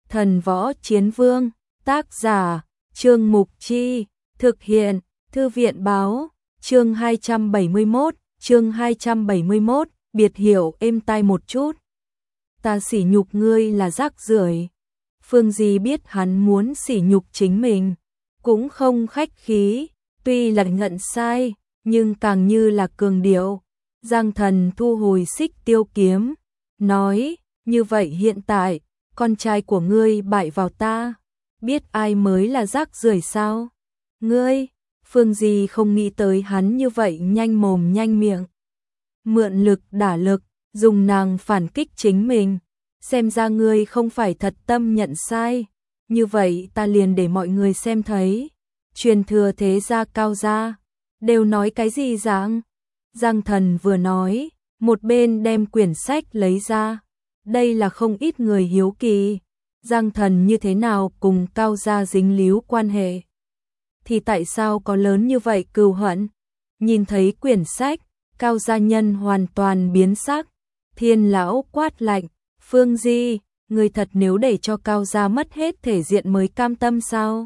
Thần Võ Chiến Vương, tác giả, Trương Mục Chi, thực hiện, Thư viện Báo, chương 271, biệt hiệu êm tai một chút. Ta sỉ nhục ngươi là rác rưởi. Phương Di biết hắn muốn sỉ nhục chính mình, cũng không khách khí, tuy là nhận sai, nhưng càng như là cường điệu. Giang Thần thu hồi xích tiêu kiếm, nói, như vậy hiện tại, con trai của ngươi bại vào ta, biết ai mới là rác rưởi sao? Ngươi, Phương Di không nghĩ tới hắn như vậy nhanh mồm nhanh miệng. Mượn lực đả lực, dùng nàng phản kích chính mình. Xem ra ngươi không phải thật tâm nhận sai, như vậy ta liền để mọi người xem thấy. Truyền thừa thế gia Cao gia, đều nói cái gì dạng? Giang Thần vừa nói, một bên đem quyển sách lấy ra. Đây là không ít người hiếu kỳ. Giang Thần như thế nào cùng Cao gia dính líu quan hệ? Thì tại sao có lớn như vậy cừu hận? Nhìn thấy quyển sách, Cao gia nhân hoàn toàn biến sắc. Thiên lão quát lạnh, Phương Di, người thật nếu để cho Cao gia mất hết thể diện mới cam tâm sao?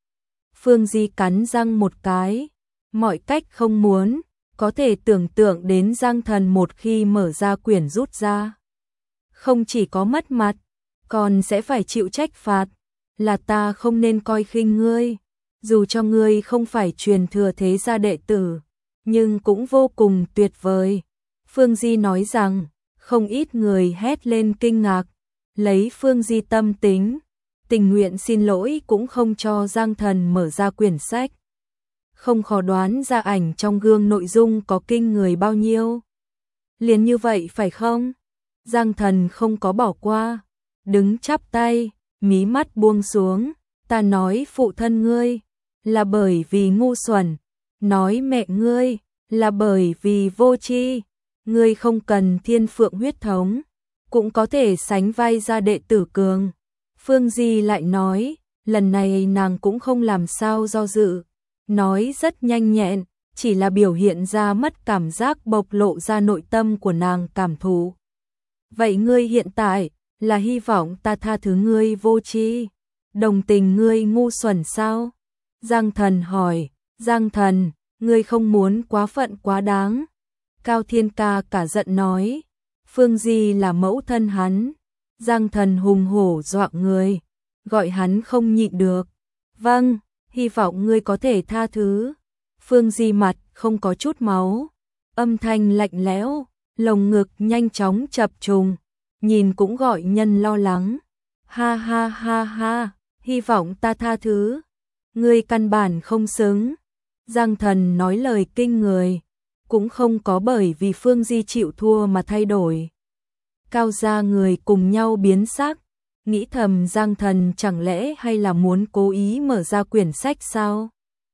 Phương Di cắn răng một cái, mọi cách không muốn, có thể tưởng tượng đến Giang Thần một khi mở ra quyển rút ra. Không chỉ có mất mặt, còn sẽ phải chịu trách phạt, là ta không nên coi khinh ngươi, dù cho ngươi không phải truyền thừa thế gia đệ tử, nhưng cũng vô cùng tuyệt vời. Phương Di nói rằng, không ít người hét lên kinh ngạc, lấy Phương Di tâm tính, tình nguyện xin lỗi cũng không cho Giang Thần mở ra quyển sách. Không khó đoán ra ảnh trong gương nội dung có kinh người bao nhiêu. Liền như vậy phải không? Giang Thần không có bỏ qua, đứng chắp tay, mí mắt buông xuống, ta nói phụ thân ngươi, là bởi vì ngu xuẩn, nói mẹ ngươi, là bởi vì vô tri. Ngươi không cần thiên phượng huyết thống, cũng có thể sánh vai ra đệ tử cường. Phương Di lại nói, lần này nàng cũng không làm sao do dự, nói rất nhanh nhẹn, chỉ là biểu hiện ra mất cảm giác bộc lộ ra nội tâm của nàng cảm thụ. Vậy ngươi hiện tại, là hy vọng ta tha thứ ngươi vô tri, đồng tình ngươi ngu xuẩn sao? Giang Thần hỏi, Giang Thần, ngươi không muốn quá phận quá đáng. Cao Thiên Ca cả giận nói, Phương Di là mẫu thân hắn. Giang Thần hùng hổ dọa người, gọi hắn không nhịn được. Vâng, hy vọng ngươi có thể tha thứ. Phương Di mặt không có chút máu, âm thanh lạnh lẽo, lồng ngực nhanh chóng chập trùng, nhìn cũng gọi nhân lo lắng. Ha ha ha ha, hy vọng ta tha thứ. Ngươi căn bản không xứng. Giang Thần nói lời kinh người, cũng không có bởi vì Phương Di chịu thua mà thay đổi. Cao gia người cùng nhau biến sắc, nghĩ thầm Giang Thần chẳng lẽ hay là muốn cố ý mở ra quyển sách sao?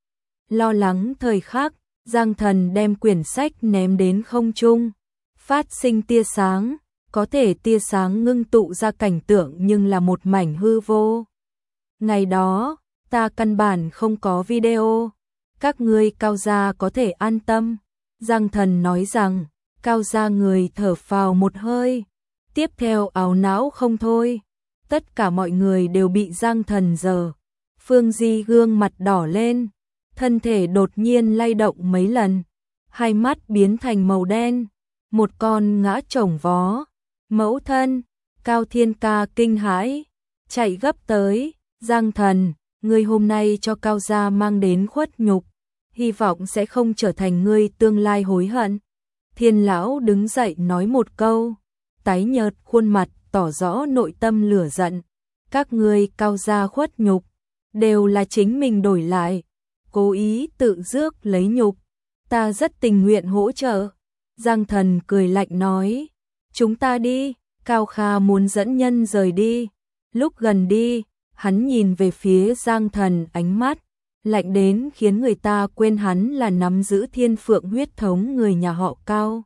Lo lắng thời khắc, Giang Thần đem quyển sách ném đến không trung, phát sinh tia sáng, có thể tia sáng ngưng tụ ra cảnh tượng nhưng là một mảnh hư vô. Ngày đó, ta căn bản không có video, các ngươi Cao gia có thể an tâm. Giang Thần nói rằng, Cao gia người thở phào một hơi, tiếp theo ảo não không thôi. Tất cả mọi người đều bị Giang Thần giở. Phương Di gương mặt đỏ lên, thân thể đột nhiên lay động mấy lần, hai mắt biến thành màu đen, một con ngã chồng vó. Mẫu thân, Cao Thiên Ca kinh hãi, chạy gấp tới, Giang Thần, ngươi hôm nay cho Cao gia mang đến khuất nhục, hy vọng sẽ không trở thành ngươi tương lai hối hận. Thiên lão đứng dậy nói một câu, tái nhợt khuôn mặt tỏ rõ nội tâm lửa giận. Các ngươi Cao gia khuất nhục, đều là chính mình đổi lại, cố ý tự rước lấy nhục. Ta rất tình nguyện hỗ trợ. Giang Thần cười lạnh nói, chúng ta đi. Cao Kha muốn dẫn nhân rời đi. Lúc gần đi, hắn nhìn về phía Giang Thần, ánh mắt lạnh đến khiến người ta quên hắn là nắm giữ thiên phượng huyết thống người nhà họ Cao.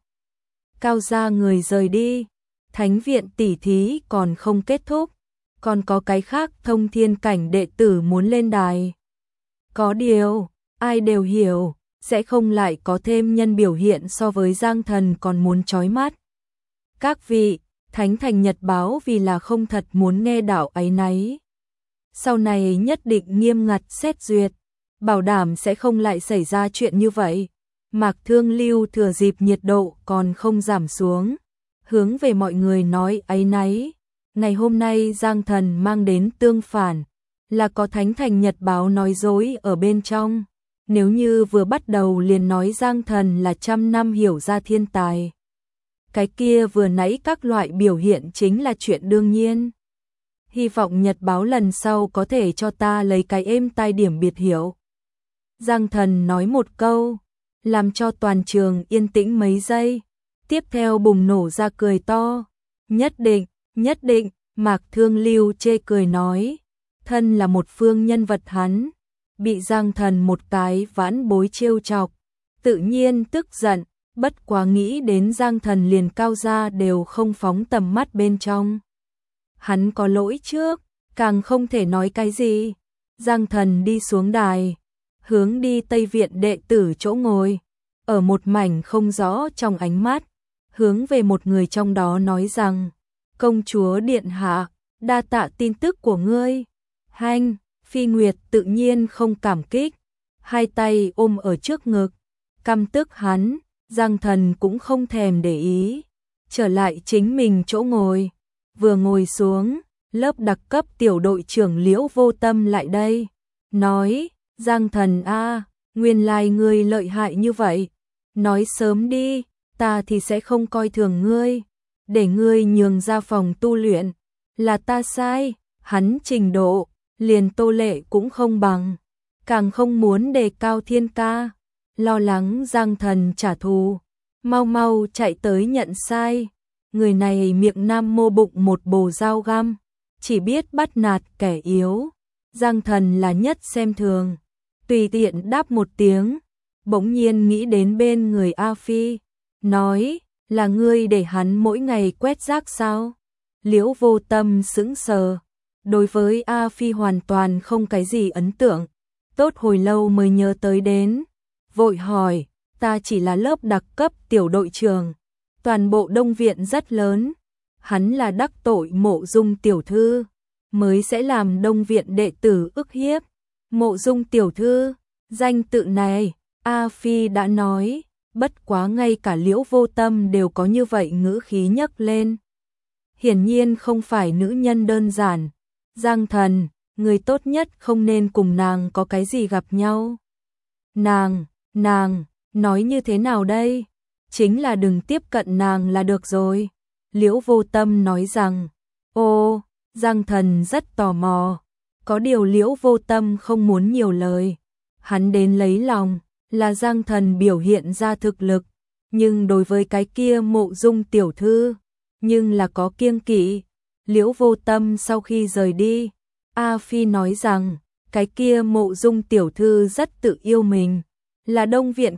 Cao gia người rời đi, thánh viện tỉ thí còn không kết thúc, còn có cái khác thông thiên cảnh đệ tử muốn lên đài. Có điều, ai đều hiểu, sẽ không lại có thêm nhân biểu hiện so với Giang Thần còn muốn chói mắt. Các vị, Thánh Thành Nhật báo vì là không thật muốn nghe đạo áy náy. Sau này nhất định nghiêm ngặt xét duyệt, bảo đảm sẽ không lại xảy ra chuyện như vậy. Mạc Thương Lưu thừa dịp nhiệt độ còn không giảm xuống, hướng về mọi người nói áy náy. Ngày hôm nay Giang Thần mang đến tương phản, là có Thánh Thành Nhật báo nói dối ở bên trong. Nếu như vừa bắt đầu liền nói Giang Thần là trăm năm hiểu ra thiên tài, cái kia vừa nãy các loại biểu hiện chính là chuyện đương nhiên. Hy vọng Nhật báo lần sau có thể cho ta lấy cái êm tai điểm biệt hiệu. Giang Thần nói một câu, làm cho toàn trường yên tĩnh mấy giây, tiếp theo bùng nổ ra cười to. Nhất định, Mạc Thương Lưu chê cười nói, thân là một phương nhân vật hắn, bị Giang Thần một cái vãn bối trêu chọc, tự nhiên tức giận, bất quá nghĩ đến Giang Thần liền cao ra đều không phóng tầm mắt bên trong. Hắn có lỗi trước, càng không thể nói cái gì. Giang Thần đi xuống đài, hướng đi Tây Viện đệ tử chỗ ngồi, ở một mảnh không rõ trong ánh mắt, hướng về một người trong đó nói rằng, công chúa điện hạ, đa tạ tin tức của ngươi. Hanh, Phi Nguyệt tự nhiên không cảm kích, hai tay ôm ở trước ngực, căm tức hắn. Giang Thần cũng không thèm để ý, trở lại chính mình chỗ ngồi, vừa ngồi xuống, lớp đặc cấp tiểu đội trưởng Liễu Vô Tâm lại đây, nói, Giang Thần a, nguyên lai ngươi lợi hại như vậy, nói sớm đi, ta thì sẽ không coi thường ngươi, để ngươi nhường ra phòng tu luyện, là ta sai, hắn trình độ, liền Tô Lệ cũng không bằng, càng không muốn đề cao Thiên Ca. Lo lắng Giang Thần trả thù, mau mau chạy tới nhận sai. Người này miệng nam mô bụng một bồ dao găm, chỉ biết bắt nạt kẻ yếu. Giang Thần là nhất xem thường, tùy tiện đáp một tiếng, bỗng nhiên nghĩ đến bên người A Phi, nói, là ngươi để hắn mỗi ngày quét rác sao? Liễu Vô Tâm sững sờ, đối với A Phi hoàn toàn không cái gì ấn tượng, tốt hồi lâu mới nhớ tới đến. Vội hỏi, ta chỉ là lớp đặc cấp tiểu đội trưởng, toàn bộ Đông Viện rất lớn, hắn là đắc tội Mộ Dung tiểu thư, mới sẽ làm Đông Viện đệ tử ức hiếp. Mộ Dung tiểu thư, danh tự này, A Phi đã nói, bất quá ngay cả Liễu Vô Tâm đều có như vậy ngữ khí nhấc lên. Hiển nhiên không phải nữ nhân đơn giản, Giang Thần, người tốt nhất không nên cùng nàng có cái gì gặp nhau. Nàng, nói như thế nào đây? Chính là đừng tiếp cận nàng là được rồi. Liễu Vô Tâm nói rằng, ô, Giang Thần rất tò mò. Có điều Liễu Vô Tâm không muốn nhiều lời. Hắn đến lấy lòng, là Giang Thần biểu hiện ra thực lực. Nhưng đối với cái kia Mộ Dung tiểu thư, nhưng là có kiêng kỵ. Liễu Vô Tâm sau khi rời đi, A Phi nói rằng, cái kia Mộ Dung tiểu thư rất tự yêu mình. Là Đông Viện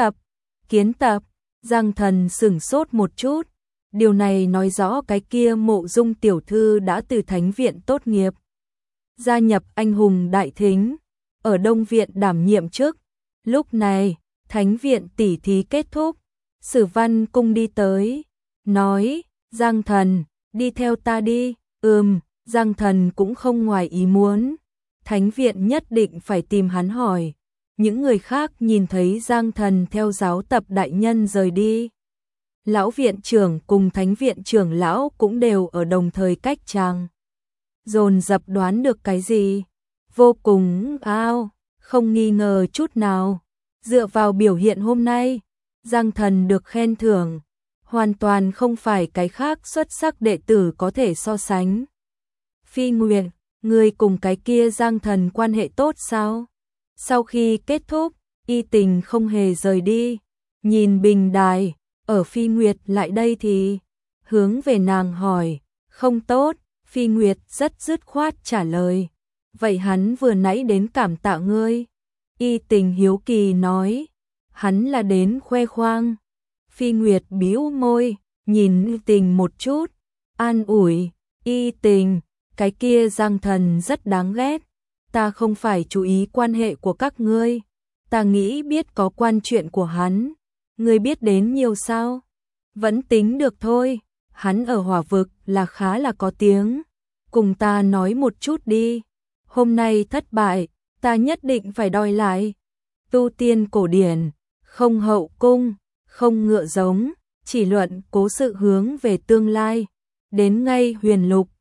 kiến tập, Giang Thần sửng sốt một chút, điều này nói rõ cái kia Mộ Dung tiểu thư đã từ Thánh Viện tốt nghiệp, gia nhập Anh hùng đại thính, ở Đông Viện đảm nhiệm chức. Lúc này, Thánh Viện tỉ thí kết thúc, Sử Văn Cung đi tới, nói, Giang Thần, đi theo ta đi. Giang Thần cũng không ngoài ý muốn, Thánh Viện nhất định phải tìm hắn hỏi. Những người khác nhìn thấy Giang Thần theo giáo tập đại nhân rời đi. Lão viện trưởng cùng Thánh Viện trưởng lão cũng đều ở đồng thời cách chàng. Dồn dập đoán được cái gì? Vô cùng không nghi ngờ chút nào. Dựa vào biểu hiện hôm nay, Giang Thần được khen thưởng, hoàn toàn không phải cái khác xuất sắc đệ tử có thể so sánh. Phi Nguyệt, người cùng cái kia Giang Thần quan hệ tốt sao? Sau khi kết thúc, Y Tình không hề rời đi, nhìn bình đài, ở Phi Nguyệt lại đây thì hướng về nàng hỏi, không tốt. Phi Nguyệt rất dứt khoát trả lời, vậy hắn vừa nãy đến cảm tạ ngươi. Y Tình hiếu kỳ nói, hắn là đến khoe khoang. Phi Nguyệt bĩu môi, nhìn Y Tình một chút, an ủi, Y Tình, cái kia Giang Thần rất đáng ghét. Ta không phải chú ý quan hệ của các ngươi, ta nghĩ biết có quan chuyện của hắn. Ngươi biết đến nhiều sao? Vẫn tính được thôi, hắn ở hỏa vực là khá là có tiếng. Cùng ta nói một chút đi. Hôm nay thất bại, ta nhất định phải đòi lại. Tu tiên cổ điển, không hậu cung, không ngựa giống, chỉ luận cố sự hướng về tương lai. Đến ngay huyền lục,